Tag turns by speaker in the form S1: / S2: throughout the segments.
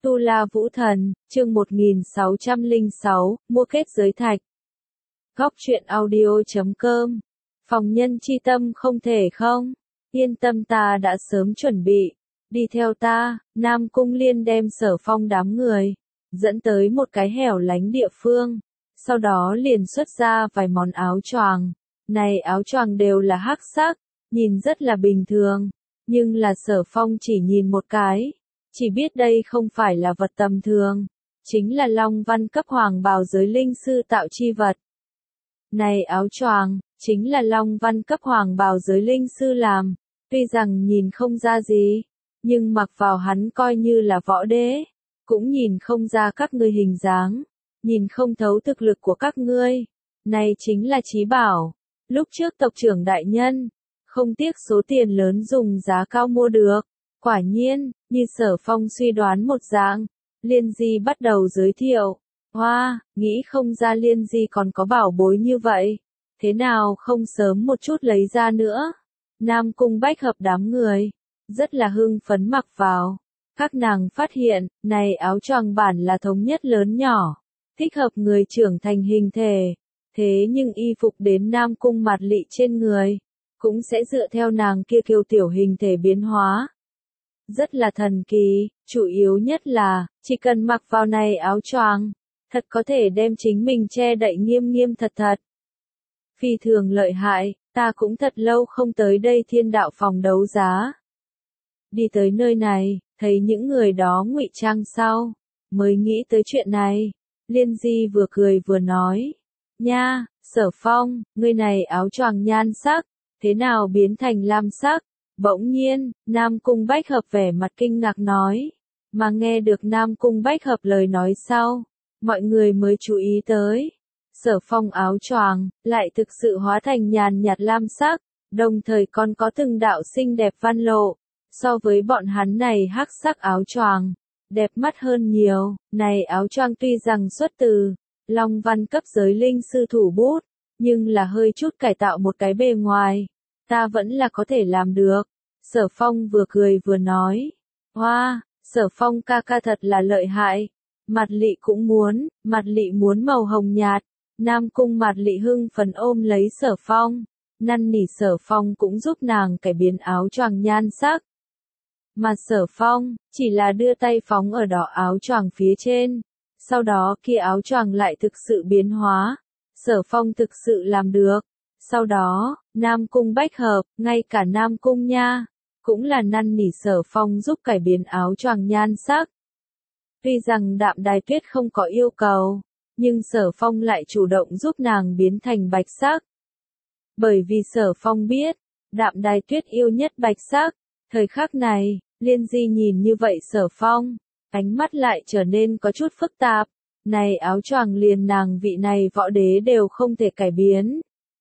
S1: Tu La Vũ Thần, chương 1606, mua kết giới thạch. Góc truyện audio.com. Phòng nhân chi tâm không thể không? Yên tâm, ta đã sớm chuẩn bị. Đi theo ta. Nam Cung Liên đem Sở Phong đám người dẫn tới một cái hẻo lánh địa phương. Sau đó liền xuất ra vài món áo choàng. Này áo choàng đều là hắc sắc, nhìn rất là bình thường. Nhưng là Sở Phong chỉ nhìn một cái, chỉ biết đây không phải là vật tầm thường, chính là Long Văn cấp hoàng bào giới linh sư tạo chi vật. Này áo choàng, chính là Long Văn cấp hoàng bào giới linh sư làm, tuy rằng nhìn không ra gì, nhưng mặc vào hắn coi như là võ đế, cũng nhìn không ra các ngươi hình dáng, nhìn không thấu thực lực của các ngươi. Này chính là chí bảo, lúc trước tộc trưởng đại nhân không tiếc số tiền lớn dùng giá cao mua được. Quả nhiên, như Sở Phong suy đoán một dạng, Liên Di bắt đầu giới thiệu. Hoa, nghĩ không ra Liên Di còn có bảo bối như vậy. Thế nào không sớm một chút lấy ra nữa? Nam Cung Bách Hợp đám người rất là hưng phấn mặc vào. Các nàng phát hiện, này áo choàng bản là thống nhất lớn nhỏ, thích hợp người trưởng thành hình thể. Thế nhưng y phục đến Nam Cung Mạt Lị trên người, cũng sẽ dựa theo nàng kia kiêu tiểu hình thể biến hóa. Rất là thần kỳ, chủ yếu nhất là, chỉ cần mặc vào này áo choàng, thật có thể đem chính mình che đậy nghiêm nghiêm thật thật. Phi thường lợi hại, ta cũng thật lâu không tới đây Thiên Đạo phòng đấu giá. Đi tới nơi này, thấy những người đó ngụy trang sau, mới nghĩ tới chuyện này. Liên Di vừa cười vừa nói, nha, Sở Phong, ngươi này áo choàng nhan sắc, thế nào biến thành lam sắc? Bỗng nhiên, Nam Cung Bách Hợp vẻ mặt kinh ngạc nói, mà nghe được Nam Cung Bách Hợp lời nói sau, mọi người mới chú ý tới. Sở Phong áo choàng lại thực sự hóa thành nhàn nhạt lam sắc, đồng thời còn có từng đạo xinh đẹp văn lộ, so với bọn hắn này hắc sắc áo choàng, đẹp mắt hơn nhiều. Này áo choàng tuy rằng xuất từ Long Văn cấp giới linh sư thủ bút, nhưng là hơi chút cải tạo một cái bề ngoài, ta vẫn là có thể làm được. Sở Phong vừa cười vừa nói, hoa, Sở Phong ca ca thật là lợi hại. Mạt Lị cũng muốn, Mạt Lị muốn màu hồng nhạt. Nam Cung Mạt Lị hưng phấn ôm lấy Sở Phong, năn nỉ Sở Phong cũng giúp nàng cải biến áo choàng nhan sắc. Mà Sở Phong chỉ là đưa tay phóng ở đỏ áo choàng phía trên, sau đó kia áo choàng lại thực sự biến hóa. Sở Phong thực sự làm được. Sau đó, Nam Cung Bách Hợp, ngay cả Nam Cung Nha, cũng là năn nỉ Sở Phong giúp cải biến áo choàng nhan sắc. Tuy rằng Đạm Đài Tuyết không có yêu cầu, nhưng Sở Phong lại chủ động giúp nàng biến thành bạch sắc. Bởi vì Sở Phong biết, Đạm Đài Tuyết yêu nhất bạch sắc. Thời khắc này, Liên Di nhìn như vậy Sở Phong, ánh mắt lại trở nên có chút phức tạp. Này áo choàng liền nàng vị này võ đế đều không thể cải biến.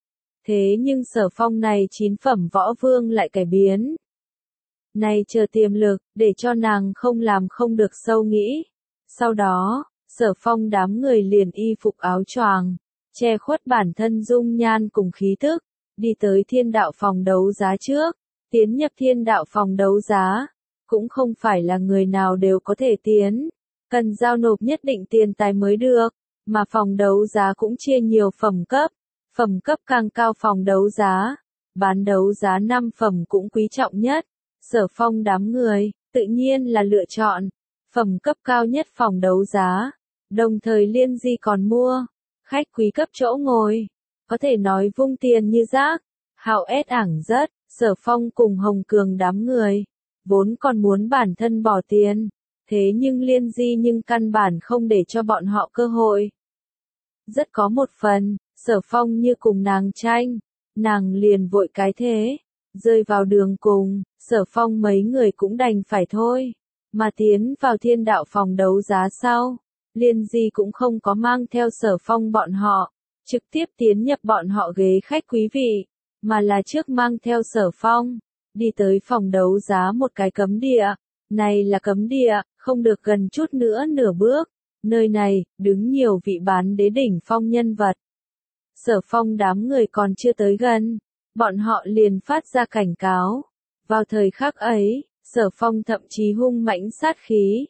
S1: Thế nhưng Sở Phong này 9 phẩm võ vương lại cải biến. Này chờ tiềm lực, để cho nàng không làm không được sâu nghĩ. Sau đó, Sở Phong đám người liền y phục áo choàng, che khuất bản thân dung nhan cùng khí thức, đi tới Thiên Đạo phòng đấu giá trước. Tiến nhập Thiên Đạo phòng đấu giá, cũng không phải là người nào đều có thể tiến, cần giao nộp nhất định tiền tài mới được, mà phòng đấu giá cũng chia nhiều phẩm cấp càng cao phòng đấu giá, bán đấu giá 5 phẩm cũng quý trọng nhất. Sở Phong đám người, tự nhiên là lựa chọn phẩm cấp cao nhất phòng đấu giá, đồng thời Liên Di còn mua khách quý cấp chỗ ngồi, có thể nói vung tiền như rác, hào ét ảng rất. Sở Phong cùng Hồng Cường đám người, vốn còn muốn bản thân bỏ tiền, thế nhưng Liên Di nhưng căn bản không để cho bọn họ cơ hội. Rất có một phần, Sở Phong như cùng nàng tranh, nàng liền vội cái thế, rơi vào đường cùng, Sở Phong mấy người cũng đành phải thôi, mà tiến vào Thiên Đạo phòng đấu giá sau, Liên Di cũng không có mang theo Sở Phong bọn họ, trực tiếp tiến nhập bọn họ ghế khách quý vị, mà là trước mang theo Sở Phong, đi tới phòng đấu giá một cái cấm địa. Này là cấm địa, không được gần chút nữa nửa bước. Nơi này, đứng nhiều vị bán đế đỉnh phong nhân vật. Sở Phong đám người còn chưa tới gần, bọn họ liền phát ra cảnh cáo. Vào thời khắc ấy, Sở Phong thậm chí hung mãnh sát khí.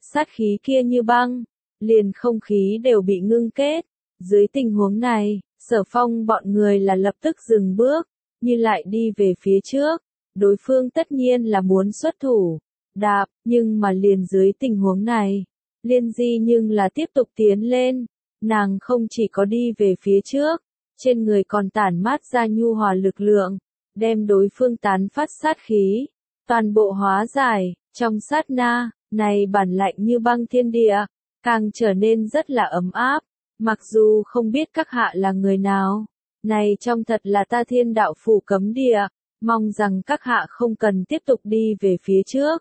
S1: sát khí kia như băng, liền không khí đều bị ngưng kết. Dưới tình huống này, Sở Phong bọn người là lập tức dừng bước, như lại đi về phía trước. Đối phương tất nhiên là muốn xuất thủ, đạp, nhưng mà liền dưới tình huống này, Liên Di nhưng là tiếp tục tiến lên. Nàng không chỉ có đi về phía trước, trên người còn tản mát ra nhu hòa lực lượng, đem đối phương tán phát sát khí, toàn bộ hóa giải. Trong sát na, này bản lạnh như băng thiên địa, càng trở nên rất là ấm áp. Mặc dù không biết các hạ là người nào, này trong thật là ta Thiên Đạo Phủ cấm địa, mong rằng các hạ không cần tiếp tục đi về phía trước.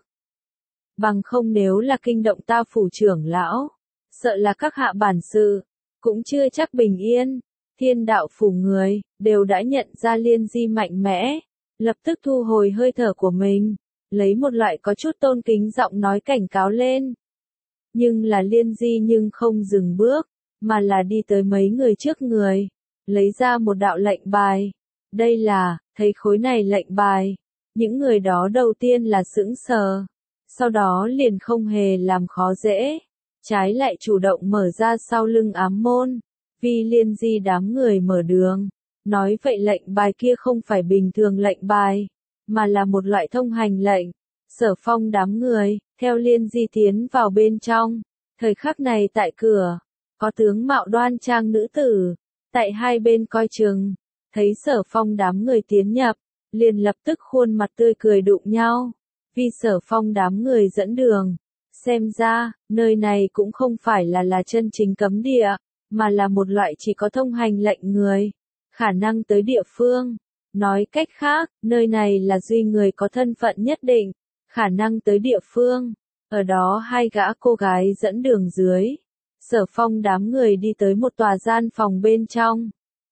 S1: Bằng không nếu là kinh động ta phủ trưởng lão, sợ là các hạ bản sự, cũng chưa chắc bình yên. Thiên Đạo Phủ người, đều đã nhận ra Liên Di mạnh mẽ, lập tức thu hồi hơi thở của mình, lấy một loại có chút tôn kính giọng nói cảnh cáo lên. Nhưng là Liên Di nhưng không dừng bước, mà là đi tới mấy người trước người, lấy ra một đạo lệnh bài. Đây là, thấy khối này lệnh bài, những người đó đầu tiên là sững sờ, sau đó liền không hề làm khó dễ, trái lại chủ động mở ra sau lưng ám môn, vì Liên Di đám người mở đường. Nói vậy lệnh bài kia không phải bình thường lệnh bài, mà là một loại thông hành lệnh. Sở Phong đám người, theo Liên Di tiến vào bên trong, thời khắc này tại cửa, có tướng mạo đoan trang nữ tử, tại hai bên coi chừng, thấy Sở Phong đám người tiến nhập, liền lập tức khuôn mặt tươi cười đụng nhau, vì Sở Phong đám người dẫn đường. Xem ra, nơi này cũng không phải là chân chính cấm địa, mà là một loại chỉ có thông hành lệnh người, khả năng tới địa phương. Nói cách khác, nơi này là duy người có thân phận nhất định, khả năng tới địa phương. Ở đó hai gã cô gái dẫn đường dưới. Sở Phong đám người đi tới một tòa gian phòng bên trong.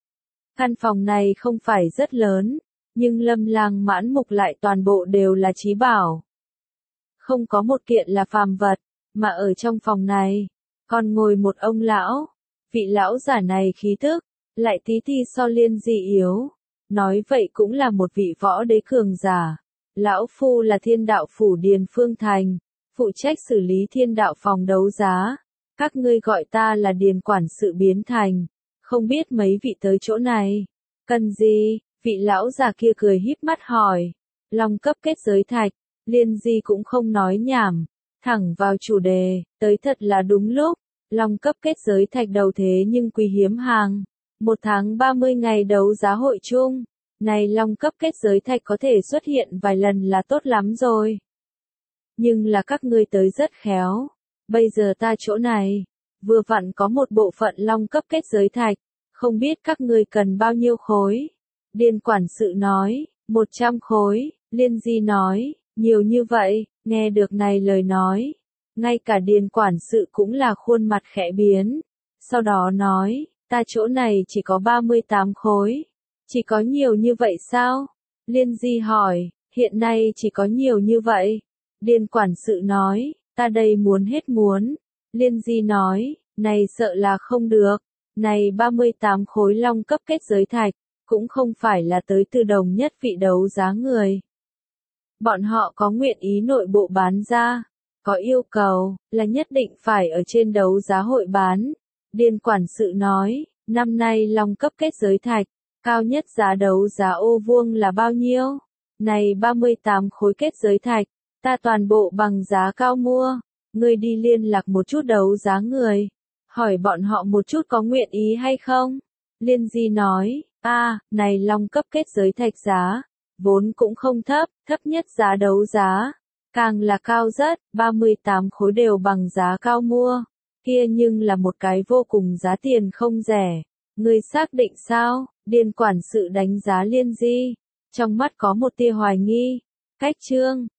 S1: Căn phòng này không phải rất lớn, nhưng Lâm Lang mãn mục lại toàn bộ đều là chí bảo. Không có một kiện là phàm vật, mà ở trong phòng này, còn ngồi một ông lão. Vị lão giả này khí tức, lại tí ti so Liên Di yếu. Nói vậy cũng là một vị võ đế cường giả. Lão phu là Thiên Đạo Phủ Điền Phương Thành, phụ trách xử lý Thiên Đạo phòng đấu giá. Các ngươi gọi ta là Điền quản sự biến thành, không biết mấy vị tới chỗ này. Cần gì? Vị lão già kia cười híp mắt hỏi. Long cấp kết giới thạch, Liên Di cũng không nói nhảm, thẳng vào chủ đề, tới thật là đúng lúc. Long cấp kết giới thạch đầu thế nhưng quý hiếm hàng. 1 tháng 30 ngày đấu giá hội chung, này long cấp kết giới thạch có thể xuất hiện vài lần là tốt lắm rồi. Nhưng là các ngươi tới rất khéo. Bây giờ ta chỗ này, vừa vặn có một bộ phận long cấp kết giới thạch, không biết các ngươi cần bao nhiêu khối. Điền quản sự nói, 100 khối, Liên Di nói, nhiều như vậy. Nghe được này lời nói, ngay cả Điền quản sự cũng là khuôn mặt khẽ biến, sau đó nói, ta chỗ này chỉ có 38 khối, chỉ có nhiều như vậy sao? Liên Di hỏi, hiện nay chỉ có nhiều như vậy. Điền quản sự nói, ta đây muốn hết muốn. Liên Di nói, này sợ là không được, này 38 khối long cấp kết giới thạch, cũng không phải là tới từ đồng nhất vị đấu giá người. Bọn họ có nguyện ý nội bộ bán ra, có yêu cầu, là nhất định phải ở trên đấu giá hội bán. Điền quản sự nói, năm nay long cấp kết giới thạch, cao nhất giá đấu giá ô vuông là bao nhiêu? Này 38 khối kết giới thạch, ta toàn bộ bằng giá cao mua. Ngươi đi liên lạc một chút đấu giá người, hỏi bọn họ một chút có nguyện ý hay không? Liên Di nói, này long cấp kết giới thạch giá, vốn cũng không thấp, thấp nhất giá đấu giá, càng là cao rất, 38 khối đều bằng giá cao mua, kia nhưng là một cái vô cùng giá tiền không rẻ. Ngươi xác định sao? Điền quản sự đánh giá Liên Di, trong mắt có một tia hoài nghi. Cách chương